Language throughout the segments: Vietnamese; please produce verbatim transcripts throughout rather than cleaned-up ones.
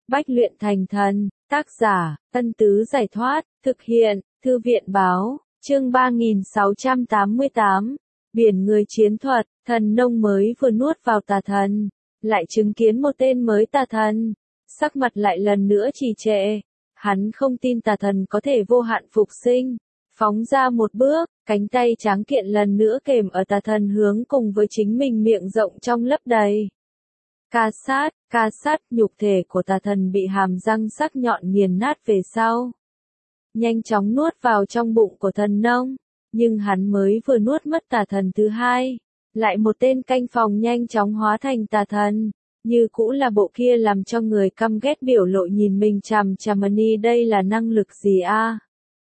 Bách luyện thành thần, tác giả, Tân Tứ Giải Thoát, thực hiện, Thư viện Báo, chương ba nghìn sáu trăm tám mươi tám, biển người chiến thuật, thần nông mới vừa nuốt vào tà thần, lại chứng kiến một tên mới tà thần, sắc mặt lại lần nữa trì trệ, hắn không tin tà thần có thể vô hạn phục sinh, phóng ra một bước, cánh tay tráng kiện lần nữa kềm ở tà thần hướng cùng với chính mình miệng rộng trong lấp đầy. Ca sát, ca sát, nhục thể của tà thần bị hàm răng sắc nhọn nghiền nát về sau. Nhanh chóng nuốt vào trong bụng của thần nông, nhưng hắn mới vừa nuốt mất tà thần thứ hai. Lại một tên canh phòng nhanh chóng hóa thành tà thần, như cũ là bộ kia làm cho người căm ghét biểu lộ nhìn mình chằm chằm Mani, đây là năng lực gì a?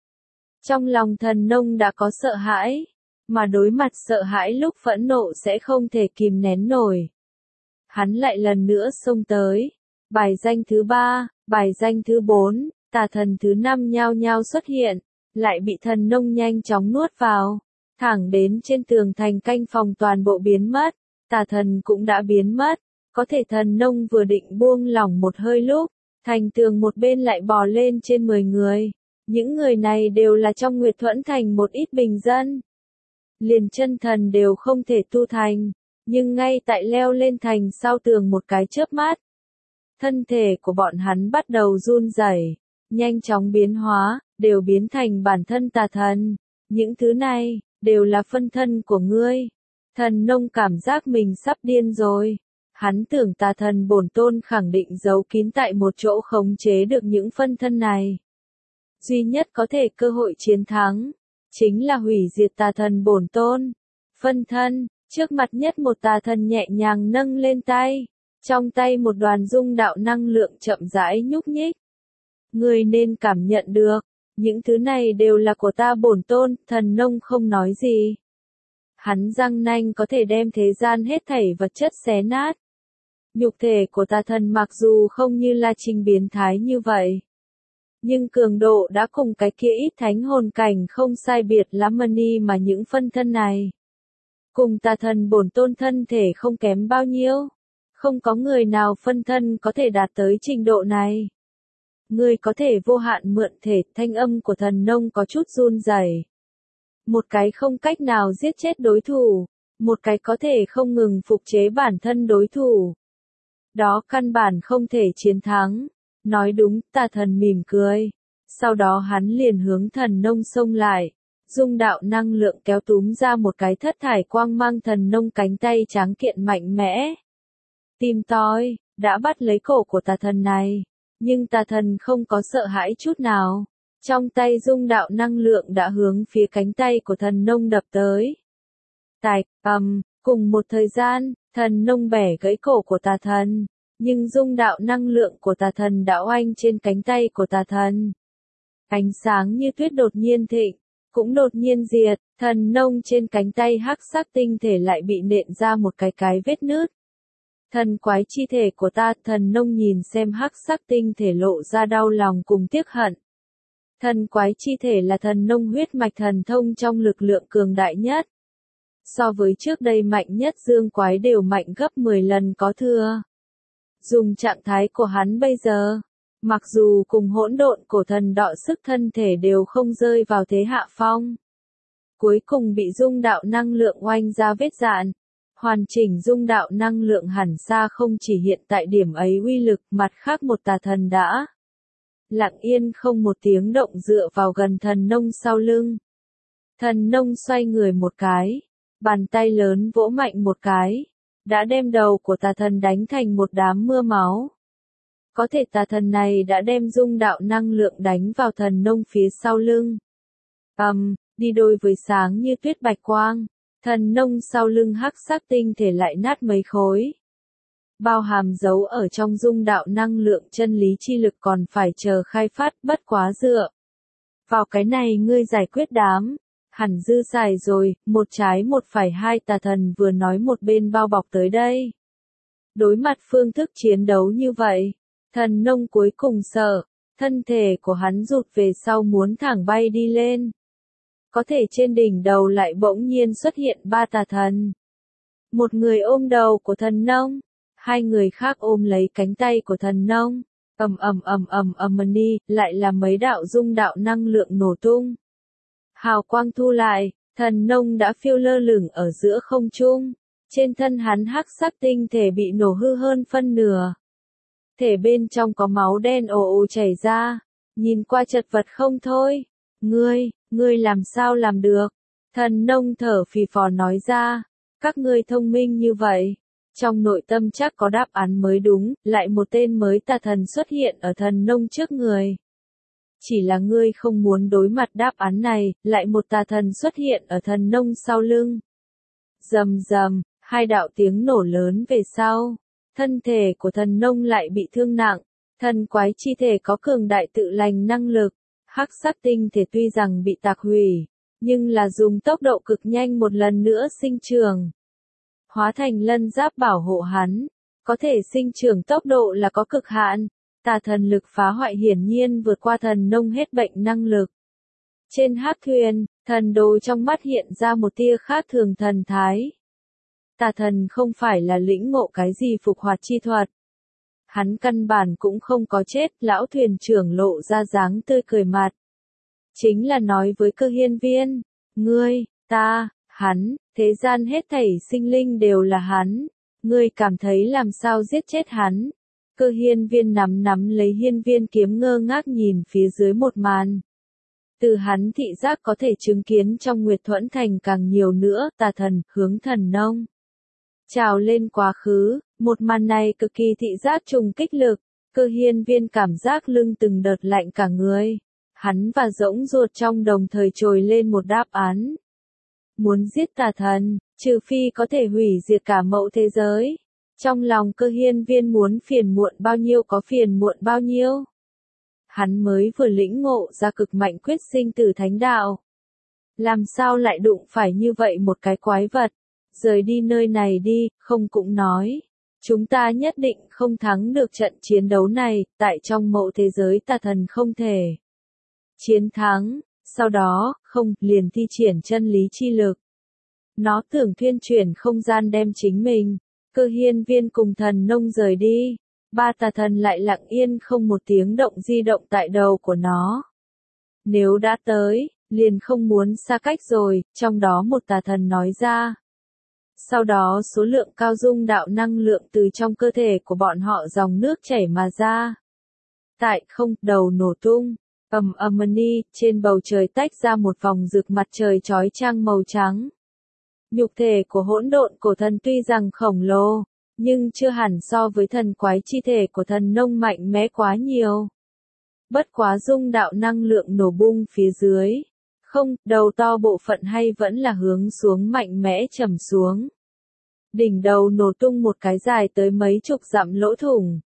Trong lòng thần nông đã có sợ hãi, mà đối mặt sợ hãi lúc phẫn nộ sẽ không thể kìm nén nổi. Hắn lại lần nữa xông tới, bài danh thứ ba, bài danh thứ bốn, tà thần thứ năm nhao nhao xuất hiện, lại bị thần nông nhanh chóng nuốt vào, thẳng đến trên tường thành canh phòng toàn bộ biến mất, tà thần cũng đã biến mất, có thể thần nông vừa định buông lỏng một hơi lúc, thành tường một bên lại bò lên trên mười người, những người này đều là trong Nguyệt Thuẫn Thành một ít bình dân, liền chân thần đều không thể tu thành. Nhưng ngay tại leo lên thành sau tường một cái chớp mắt, thân thể của bọn hắn bắt đầu run rẩy, nhanh chóng biến hóa, đều biến thành bản thân tà thần. Những thứ này, đều là phân thân của ngươi. Thần nông cảm giác mình sắp điên rồi. Hắn tưởng tà thần bổn tôn khẳng định giấu kín tại một chỗ khống chế được những phân thân này. Duy nhất có thể cơ hội chiến thắng, chính là hủy diệt tà thần bổn tôn. Phân thân. Trước mặt nhất một tà thần nhẹ nhàng nâng lên tay, trong tay một đoàn dung đạo năng lượng chậm rãi nhúc nhích. Người nên cảm nhận được, những thứ này đều là của ta bổn tôn, thần nông không nói gì. Hắn răng nanh có thể đem thế gian hết thảy vật chất xé nát. Nhục thể của tà thần mặc dù không như La Trinh biến thái như vậy, nhưng cường độ đã cùng cái kia ít thánh hồn cảnh không sai biệt lắm Mani, mà những phân thân này cùng tà thần bổn tôn thân thể không kém bao nhiêu. Không có người nào phân thân có thể đạt tới trình độ này. Người có thể vô hạn mượn thể, thanh âm của thần nông có chút run rẩy. Một cái không cách nào giết chết đối thủ, một cái có thể không ngừng phục chế bản thân đối thủ. Đó căn bản không thể chiến thắng. Nói đúng, tà thần mỉm cười. Sau đó hắn liền hướng thần nông xông lại. Dung đạo năng lượng kéo túm ra một cái thất thải quang mang, thần nông cánh tay tráng kiện mạnh mẽ. Tìm tòi, đã bắt lấy cổ của tà thần này. Nhưng tà thần không có sợ hãi chút nào. Trong tay dung đạo năng lượng đã hướng phía cánh tay của thần nông đập tới. Tạch, ầm, cùng một thời gian, thần nông bẻ gãy cổ của tà thần. Nhưng dung đạo năng lượng của tà thần đã oanh trên cánh tay của tà thần. Ánh sáng như tuyết đột nhiên thịnh. Cũng đột nhiên diệt, thần nông trên cánh tay hắc sắc tinh thể lại bị nện ra một cái cái vết nứt. Thần quái chi thể của ta, thần nông nhìn xem hắc sắc tinh thể lộ ra đau lòng cùng tiếc hận. Thần quái chi thể là thần nông huyết mạch thần thông trong lực lượng cường đại nhất. So với trước đây mạnh nhất dương quái đều mạnh gấp mười lần có thừa. Dùng trạng thái của hắn bây giờ, mặc dù cùng hỗn độn cổ thần đọ sức thân thể đều không rơi vào thế hạ phong. Cuối cùng bị dung đạo năng lượng oanh ra vết dạn. Hoàn chỉnh dung đạo năng lượng hẳn xa không chỉ hiện tại điểm ấy uy lực, mặt khác một tà thần đã lặng yên không một tiếng động dựa vào gần thần nông sau lưng. Thần nông xoay người một cái, bàn tay lớn vỗ mạnh một cái, đã đem đầu của tà thần đánh thành một đám mưa máu. Có thể tà thần này đã đem dung đạo năng lượng đánh vào thần nông phía sau lưng. Ầm, um, đi đôi với sáng như tuyết bạch quang, thần nông sau lưng hắc sắc tinh thể lại nát mấy khối. Bao hàm giấu ở trong dung đạo năng lượng chân lý chi lực còn phải chờ khai phát, bất quá dựa vào cái này ngươi giải quyết đám hẳn dư xài rồi. Một trái một phải hai tà thần vừa nói một bên bao bọc tới đây. Đối mặt phương thức chiến đấu như vậy, thần nông cuối cùng sợ, thân thể của hắn rụt về sau muốn thẳng bay đi lên. Có thể trên đỉnh đầu lại bỗng nhiên xuất hiện ba tà thần. Một người ôm đầu của thần nông, hai người khác ôm lấy cánh tay của thần nông. Ầm ầm ầm ầm ầm ni, lại là mấy đạo dung đạo năng lượng nổ tung. Hào quang thu lại, thần nông đã phiêu lơ lửng ở giữa không trung. Trên thân hắn hắc sắc tinh thể bị nổ hư hơn phân nửa. Thể bên trong có máu đen ồ ồ chảy ra, nhìn qua chật vật không thôi. Ngươi, ngươi làm sao làm được? Thần nông thở phì phò nói ra, các ngươi thông minh như vậy. Trong nội tâm chắc có đáp án mới đúng, lại một tên mới tà thần xuất hiện ở thần nông trước người. Chỉ là ngươi không muốn đối mặt đáp án này, lại một tà thần xuất hiện ở thần nông sau lưng. Rầm rầm, hai đạo tiếng nổ lớn về sau. Thân thể của thần nông lại bị thương nặng. Thần quái chi thể có cường đại tự lành năng lực. Hắc sắc tinh thể tuy rằng bị tạc hủy, nhưng là dùng tốc độ cực nhanh một lần nữa sinh trưởng. Hóa thành lân giáp bảo hộ hắn. Có thể sinh trưởng tốc độ là có cực hạn. Tà thần lực phá hoại hiển nhiên vượt qua thần nông hết bệnh năng lực. Trên hắc thuyền, thần đồ trong mắt hiện ra một tia khác thường thần thái. Tà thần không phải là lĩnh ngộ cái gì phục hoạt chi thuật. Hắn căn bản cũng không có chết, lão thuyền trưởng lộ ra dáng tươi cười mặt. Chính là nói với Cơ Hiên Viên, ngươi, ta, hắn, thế gian hết thảy sinh linh đều là hắn. Ngươi cảm thấy làm sao giết chết hắn? Cơ Hiên Viên nắm nắm lấy hiên viên kiếm ngơ ngác nhìn phía dưới một màn. Từ hắn thị giác có thể chứng kiến trong Nguyệt Thuẫn Thành càng nhiều nữa, tà thần, hướng thần nông. Trào lên quá khứ, một màn này cực kỳ thị giác trùng kích lực, Cơ Hiên Viên cảm giác lưng từng đợt lạnh cả người. Hắn và rỗng ruột trong đồng thời trồi lên một đáp án. Muốn giết tà thần, trừ phi có thể hủy diệt cả mẫu thế giới. Trong lòng Cơ Hiên Viên muốn phiền muộn bao nhiêu có phiền muộn bao nhiêu. Hắn mới vừa lĩnh ngộ ra cực mạnh quyết sinh tử thánh đạo. Làm sao lại đụng phải như vậy một cái quái vật. Rời đi nơi này đi, không cũng nói. Chúng ta nhất định không thắng được trận chiến đấu này, tại trong mẫu thế giới tà thần không thể chiến thắng. Sau đó, không, liền thi triển chân lý chi lực. Nó tưởng thuyên chuyển không gian đem chính mình. Cơ Hiên Viên cùng thần nông rời đi. Ba tà thần lại lặng yên không một tiếng động di động tại đầu của nó. Nếu đã tới, liền không muốn xa cách rồi, trong đó một tà thần nói ra. Sau đó số lượng cao dung đạo năng lượng từ trong cơ thể của bọn họ dòng nước chảy mà ra. Tại không, đầu nổ tung, ầm ầm ni, trên bầu trời tách ra một vòng rực mặt trời chói chang màu trắng. Nhục thể của hỗn độn cổ thần tuy rằng khổng lồ, nhưng chưa hẳn so với thần quái chi thể của thần nông mạnh mẽ quá nhiều. Bất quá dung đạo năng lượng nổ bung phía dưới. Không, đầu to bộ phận hay vẫn là hướng xuống mạnh mẽ trầm xuống. Đỉnh đầu nổ tung một cái dài tới mấy chục dặm lỗ thủng.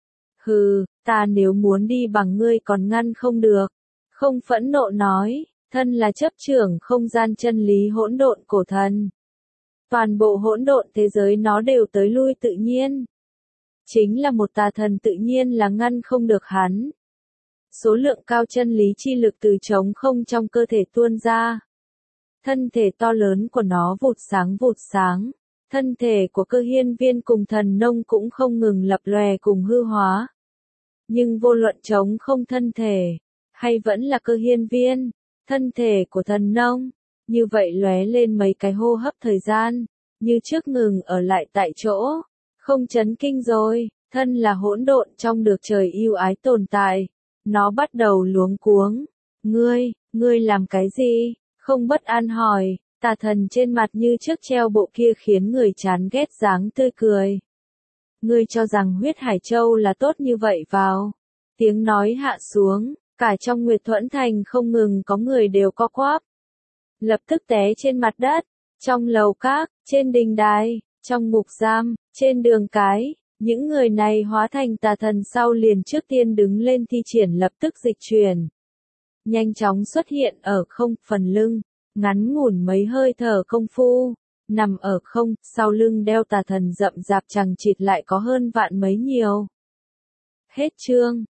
Hừ, ta nếu muốn đi bằng ngươi còn ngăn không được. Không phẫn nộ nói, thân là chấp trưởng không gian chân lý hỗn độn cổ thần. Toàn bộ hỗn độn thế giới nó đều tới lui tự nhiên. Chính là một tà thần tự nhiên là ngăn không được hắn. Số lượng cao chân lý chi lực từ trống không trong cơ thể tuôn ra. Thân thể to lớn của nó vụt sáng vụt sáng. Thân thể của Cơ Hiên Viên cùng thần nông cũng không ngừng lập lòe cùng hư hóa. Nhưng vô luận trống không thân thể, hay vẫn là Cơ Hiên Viên, thân thể của thần nông, như vậy lóe lên mấy cái hô hấp thời gian, như trước ngừng ở lại tại chỗ, không chấn kinh rồi, thân là hỗn độn trong được trời yêu ái tồn tại, nó bắt đầu luống cuống, ngươi, ngươi làm cái gì, không bất an hỏi, tà thần trên mặt như trước treo bộ kia khiến người chán ghét dáng tươi cười. Ngươi cho rằng huyết hải châu là tốt như vậy vào, tiếng nói hạ xuống, cả trong Nguyệt Thuẫn Thành không ngừng có người đều co quắp. Lập tức té trên mặt đất, trong lầu các, trên đình đài, trong ngục giam, trên đường cái, những người này hóa thành tà thần sau liền trước tiên đứng lên thi triển lập tức dịch chuyển. Nhanh chóng xuất hiện ở không, phần lưng, ngắn ngủn mấy hơi thở công phu, nằm ở không, sau lưng đeo tà thần rậm rạp chằng chịt lại có hơn vạn mấy nhiều. Hết chương.